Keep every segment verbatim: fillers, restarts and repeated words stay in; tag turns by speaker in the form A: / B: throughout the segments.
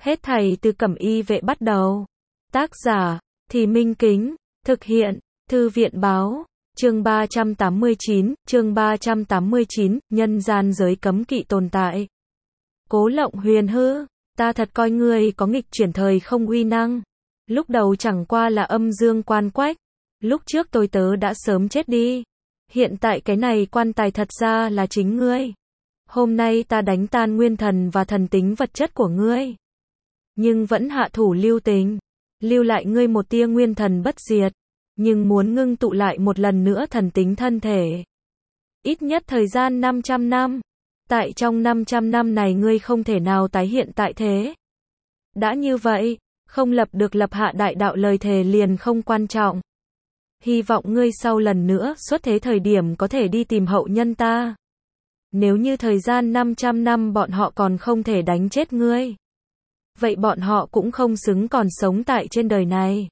A: Hết thảy từ Cẩm Y Vệ bắt đầu. Tác giả, Thì Minh Kính, thực hiện, Thư viện Báo, chương ba trăm tám mươi chín, chương ba trăm tám mươi chín, nhân gian giới cấm kỵ tồn tại. Cố Lộng Huyền hư, ta thật coi ngươi có nghịch chuyển thời không uy năng. Lúc đầu chẳng qua là âm dương quan quách, lúc trước tôi tớ đã sớm chết đi. Hiện tại cái này quan tài thật ra là chính ngươi. Hôm nay ta đánh tan nguyên thần và thần tính vật chất của ngươi, nhưng vẫn hạ thủ lưu tình, lưu lại ngươi một tia nguyên thần bất diệt, nhưng muốn ngưng tụ lại một lần nữa thần tính thân thể. Ít nhất thời gian năm trăm năm. Tại trong năm trăm năm này ngươi không thể nào tái hiện tại thế. Đã như vậy, không lập được lập hạ đại đạo lời thề liền không quan trọng. Hy vọng ngươi sau lần nữa xuất thế thời điểm có thể đi tìm hậu nhân ta. Nếu như thời gian năm trăm năm bọn họ còn không thể đánh chết ngươi, vậy bọn họ cũng không xứng còn sống tại trên đời này.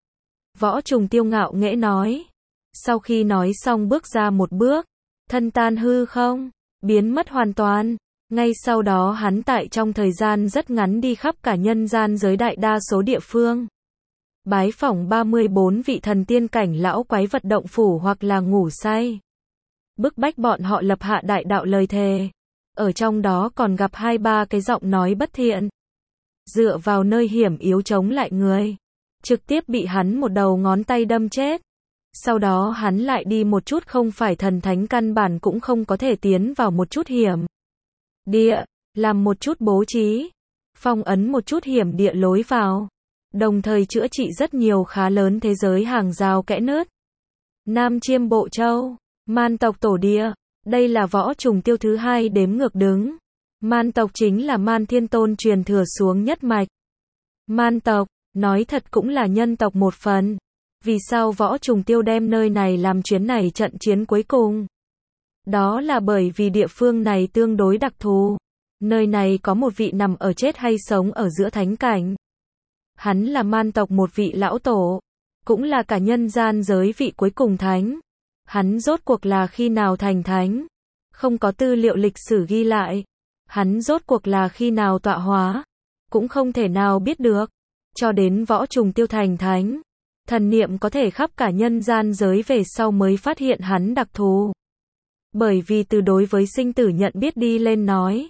A: Võ Trùng Tiêu ngạo nghễ nói. Sau khi nói xong bước ra một bước, thân tan hư không, biến mất hoàn toàn. Ngay sau đó hắn tại trong thời gian rất ngắn đi khắp cả nhân gian giới đại đa số địa phương. Bái phỏng ba mươi bốn vị thần tiên cảnh lão quái vật động phủ hoặc là ngủ say. Bức bách bọn họ lập hạ đại đạo lời thề. Ở trong đó còn gặp hai ba cái giọng nói bất thiện. Dựa vào nơi hiểm yếu chống lại người. Trực tiếp bị hắn một đầu ngón tay đâm chết. Sau đó hắn lại đi một chút không phải thần thánh căn bản cũng không có thể tiến vào một chút hiểm địa, làm một chút bố trí, phong ấn một chút hiểm địa lối vào, đồng thời chữa trị rất nhiều khá lớn thế giới hàng rào kẽ nứt. Nam Chiêm Bộ Châu, Man tộc tổ địa, đây là Võ Trùng Tiêu thứ hai đếm ngược đứng. Man tộc chính là Man Thiên Tôn truyền thừa xuống nhất mạch. Man tộc, nói thật cũng là nhân tộc một phần. Vì sao Võ Trùng Tiêu đem nơi này làm chuyến này trận chiến cuối cùng? Đó là bởi vì địa phương này tương đối đặc thù. Nơi này có một vị nằm ở chết hay sống ở giữa thánh cảnh. Hắn là Man tộc một vị lão tổ, cũng là cả nhân gian giới vị cuối cùng thánh. Hắn rốt cuộc là khi nào thành thánh? Không có tư liệu lịch sử ghi lại. Hắn rốt cuộc là khi nào tọa hóa? Cũng không thể nào biết được. Cho đến Võ Trùng Tiêu thành thánh, thần niệm có thể khắp cả nhân gian giới về sau mới phát hiện hắn đặc thù. Bởi vì từ đối với sinh tử nhận biết đi lên nói,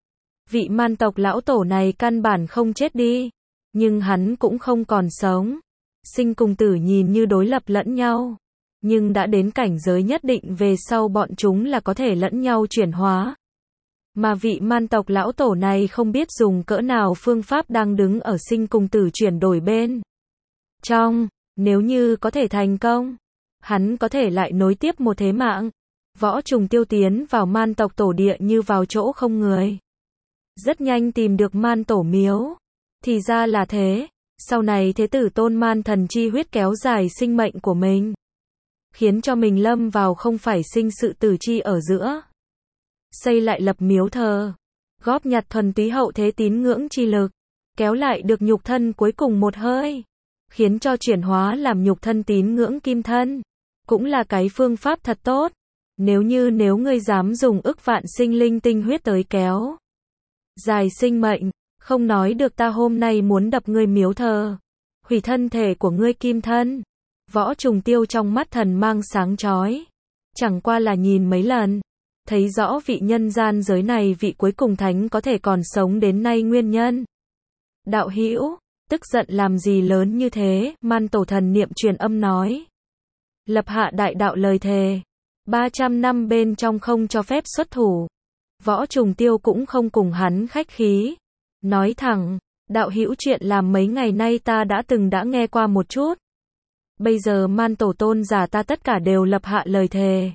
A: vị Man tộc lão tổ này căn bản không chết đi, nhưng hắn cũng không còn sống. Sinh cùng tử nhìn như đối lập lẫn nhau, nhưng đã đến cảnh giới nhất định về sau bọn chúng là có thể lẫn nhau chuyển hóa. Mà vị Man tộc lão tổ này không biết dùng cỡ nào phương pháp đang đứng ở sinh cùng tử chuyển đổi bên trong. Nếu như có thể thành công, hắn có thể lại nối tiếp một thế mạng. Võ Trùng Tiêu tiến vào Man tộc tổ địa như vào chỗ không người. Rất nhanh tìm được Man tổ miếu. Thì ra là thế. Sau này thế tử tôn Man thần chi huyết kéo dài sinh mệnh của mình, khiến cho mình lâm vào không phải sinh sự tử chi ở giữa. Xây lại lập miếu thờ, góp nhặt thuần túy hậu thế tín ngưỡng chi lực, kéo lại được nhục thân cuối cùng một hơi, khiến cho chuyển hóa làm nhục thân tín ngưỡng kim thân. Cũng là cái phương pháp thật tốt. Nếu như nếu ngươi dám dùng ức vạn sinh linh tinh huyết tới kéo dài sinh mệnh, không nói được ta hôm nay muốn đập ngươi miếu thờ, hủy thân thể của ngươi kim thân. Võ Trùng Tiêu trong mắt thần mang sáng chói. Chẳng qua là nhìn mấy lần, thấy rõ vị nhân gian giới này vị cuối cùng thánh có thể còn sống đến nay nguyên nhân. Đạo hữu, tức giận làm gì lớn như thế? Man tổ thần niệm truyền âm nói. Lập hạ đại đạo lời thề, ba trăm năm bên trong không cho phép xuất thủ. Võ Trùng Tiêu cũng không cùng hắn khách khí, nói thẳng, đạo hữu chuyện làm mấy ngày nay ta đã từng đã nghe qua một chút. Bây giờ Man tổ tôn giả ta tất cả đều lập hạ lời thề.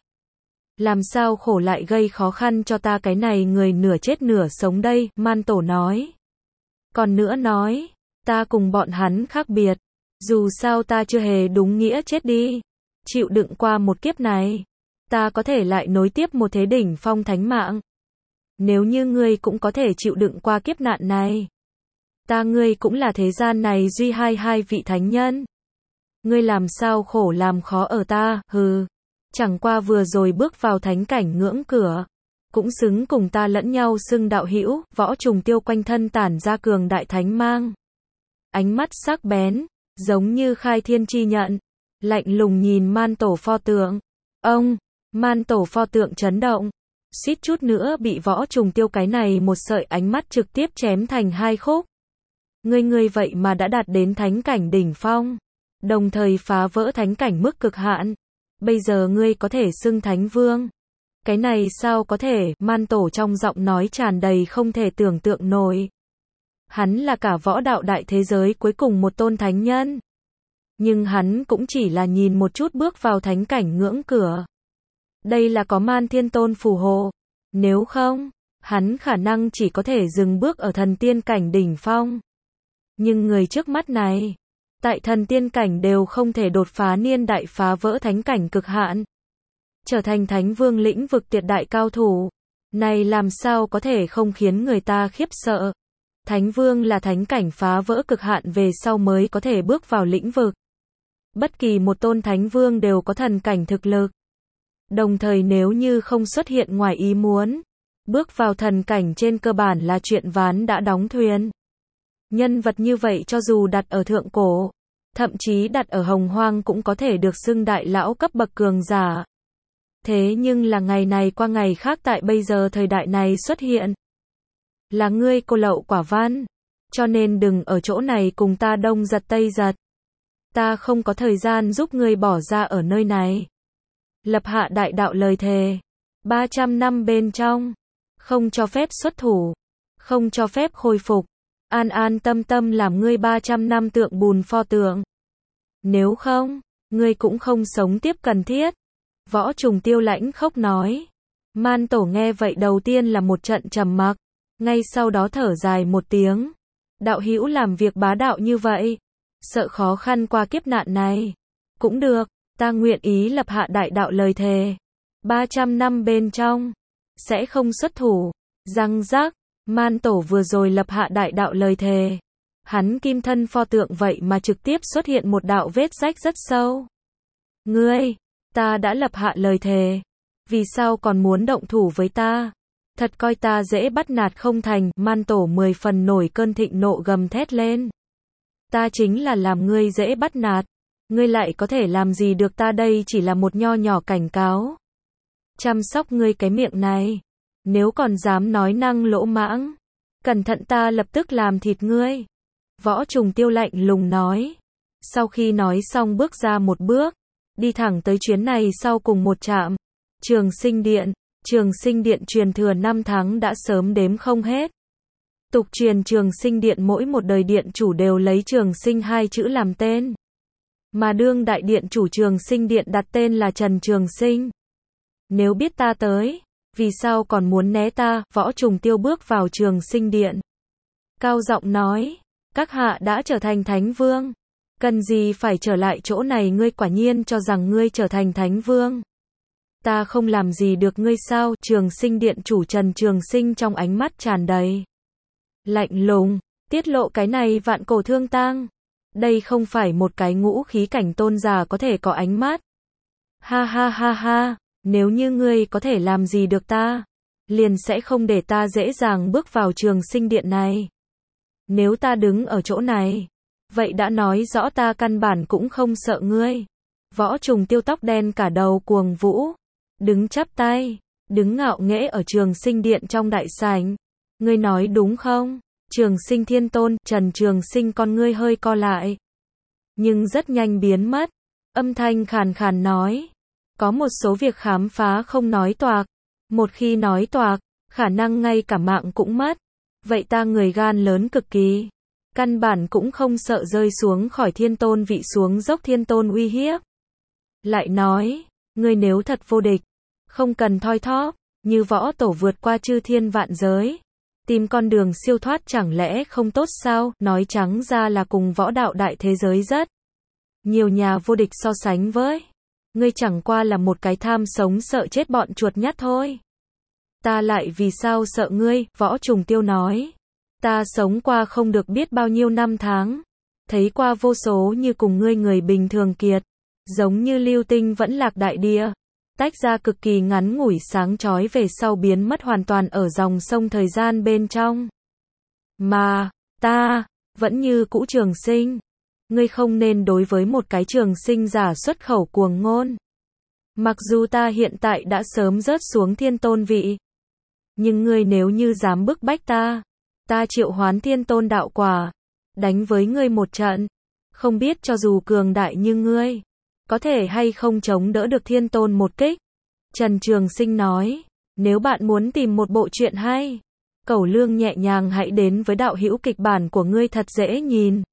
A: Làm sao khổ lại gây khó khăn cho ta cái này người nửa chết nửa sống đây? Man tổ nói. Còn nữa nói, ta cùng bọn hắn khác biệt. Dù sao ta chưa hề đúng nghĩa chết đi. Chịu đựng qua một kiếp này, ta có thể lại nối tiếp một thế đỉnh phong thánh mạng. Nếu như ngươi cũng có thể chịu đựng qua kiếp nạn này, ta ngươi cũng là thế gian này duy hai hai vị thánh nhân. Ngươi làm sao khổ làm khó ở ta? Hừ. Chẳng qua vừa rồi bước vào thánh cảnh ngưỡng cửa, cũng xứng cùng ta lẫn nhau xưng đạo hữu. Võ Trùng Tiêu quanh thân tản ra cường đại thánh mang. Ánh mắt sắc bén, giống như khai thiên chi nhận, lạnh lùng nhìn man tổ pho tượng. Ông, man tổ pho tượng chấn động, suýt chút nữa bị Võ Trùng Tiêu cái này một sợi ánh mắt trực tiếp chém thành hai khúc. Ngươi ngươi vậy mà đã đạt đến thánh cảnh đỉnh phong, đồng thời phá vỡ thánh cảnh mức cực hạn. Bây giờ ngươi có thể xưng thánh vương. Cái này sao có thể, man tổ trong giọng nói tràn đầy không thể tưởng tượng nổi. Hắn là cả võ đạo đại thế giới cuối cùng một tôn thánh nhân. Nhưng hắn cũng chỉ là nhìn một chút bước vào thánh cảnh ngưỡng cửa. Đây là có Man Thiên Tôn phù hộ. Nếu không, hắn khả năng chỉ có thể dừng bước ở thần tiên cảnh đỉnh phong. Nhưng người trước mắt này, tại thần tiên cảnh đều không thể đột phá niên đại phá vỡ thánh cảnh cực hạn. Trở thành thánh vương lĩnh vực tuyệt đại cao thủ. Này làm sao có thể không khiến người ta khiếp sợ. Thánh vương là thánh cảnh phá vỡ cực hạn về sau mới có thể bước vào lĩnh vực. Bất kỳ một tôn thánh vương đều có thần cảnh thực lực. Đồng thời nếu như không xuất hiện ngoài ý muốn, bước vào thần cảnh trên cơ bản là chuyện ván đã đóng thuyền. Nhân vật như vậy cho dù đặt ở thượng cổ, thậm chí đặt ở hồng hoang cũng có thể được xưng đại lão cấp bậc cường giả. Thế nhưng là ngày này qua ngày khác tại bây giờ thời đại này xuất hiện. Là ngươi cô lậu quả văn. Cho nên đừng ở chỗ này cùng ta đông giật tây giật. Ta không có thời gian giúp ngươi bỏ ra ở nơi này. Lập hạ đại đạo lời thề. ba trăm năm bên trong. Không cho phép xuất thủ. Không cho phép khôi phục. An an tâm tâm làm ngươi ba trăm năm tượng bùn pho tượng. Nếu không, ngươi cũng không sống tiếp cần thiết. Võ Trùng Tiêu lãnh khốc nói. Man tổ nghe vậy đầu tiên là một trận trầm mặc. Ngay sau đó thở dài một tiếng. Đạo hữu làm việc bá đạo như vậy. Sợ khó khăn qua kiếp nạn này. Cũng được, ta nguyện ý lập hạ đại đạo lời thề. ba trăm năm bên trong. Sẽ không xuất thủ. Răng rác. Man tổ vừa rồi lập hạ đại đạo lời thề. Hắn kim thân pho tượng vậy mà trực tiếp xuất hiện một đạo vết rách rất sâu. Ngươi, ta đã lập hạ lời thề. Vì sao còn muốn động thủ với ta? Thật coi ta dễ bắt nạt không thành. Man tổ mười phần nổi cơn thịnh nộ gầm thét lên. Ta chính là làm ngươi dễ bắt nạt. Ngươi lại có thể làm gì được ta, đây chỉ là một nho nhỏ cảnh cáo. Chăm sóc ngươi cái miệng này. Nếu còn dám nói năng lỗ mãng, cẩn thận ta lập tức làm thịt ngươi. Võ Trùng Tiêu lạnh lùng nói. Sau khi nói xong bước ra một bước, đi thẳng tới chuyến này sau cùng một trạm. Trường Sinh Điện. Trường Sinh Điện truyền thừa năm tháng đã sớm đếm không hết. Tục truyền Trường Sinh Điện mỗi một đời điện chủ đều lấy Trường Sinh hai chữ làm tên. Mà đương đại điện chủ Trường Sinh Điện đặt tên là Trần Trường Sinh. Nếu biết ta tới, vì sao còn muốn né ta? Võ Trùng Tiêu bước vào Trường Sinh Điện. Cao giọng nói, các hạ đã trở thành thánh vương. Cần gì phải trở lại chỗ này, ngươi quả nhiên cho rằng ngươi trở thành thánh vương. Ta không làm gì được ngươi sao? Trường Sinh Điện chủ Trần Trường Sinh trong ánh mắt tràn đầy lạnh lùng, tiết lộ cái này vạn cổ thương tang. Đây không phải một cái ngũ khí cảnh tôn giả có thể có ánh mắt. Ha ha ha ha, nếu như ngươi có thể làm gì được ta, liền sẽ không để ta dễ dàng bước vào Trường Sinh Điện này. Nếu ta đứng ở chỗ này, vậy đã nói rõ ta căn bản cũng không sợ ngươi. Võ Trùng Tiêu tóc đen cả đầu cuồng vũ, đứng chắp tay, đứng ngạo nghễ ở Trường Sinh Điện trong đại sảnh. Ngươi nói đúng không? Trường Sinh Thiên Tôn. Trần Trường Sinh con ngươi hơi co lại, nhưng rất nhanh biến mất. Âm thanh khàn khàn nói, có một số việc khám phá không nói toạc. Một khi nói toạc, khả năng ngay cả mạng cũng mất. Vậy ta người gan lớn cực kỳ, căn bản cũng không sợ rơi xuống khỏi thiên tôn vị, xuống dốc thiên tôn uy hiếp. Lại nói, ngươi nếu thật vô địch, không cần thoi thóp, như võ tổ vượt qua chư thiên vạn giới, tìm con đường siêu thoát chẳng lẽ không tốt sao? Nói trắng ra là cùng võ đạo đại thế giới rất nhiều nhà vô địch so sánh với. Ngươi chẳng qua là một cái tham sống sợ chết bọn chuột nhắt thôi. Ta lại vì sao sợ ngươi? Võ Trùng Tiêu nói. Ta sống qua không được biết bao nhiêu năm tháng, thấy qua vô số như cùng ngươi người bình thường kiệt, giống như lưu tinh vẫn lạc đại địa. tách ra cực kỳ ngắn ngủi sáng chói về sau biến mất hoàn toàn ở dòng sông thời gian bên trong. Mà, ta, vẫn như cũ Trường Sinh. Ngươi không nên đối với một cái Trường Sinh giả xuất khẩu cuồng ngôn. Mặc dù ta hiện tại đã sớm rớt xuống thiên tôn vị. Nhưng ngươi nếu như dám bức bách ta, ta triệu hoán thiên tôn đạo quả, đánh với ngươi một trận. Không biết cho dù cường đại như ngươi, có thể hay không chống đỡ được thiên tôn một kích. Trần Trường Sinh nói, nếu bạn muốn tìm một bộ truyện hay, Cẩu Lương nhẹ nhàng hãy đến với đạo hữu kịch bản của ngươi thật dễ nhìn.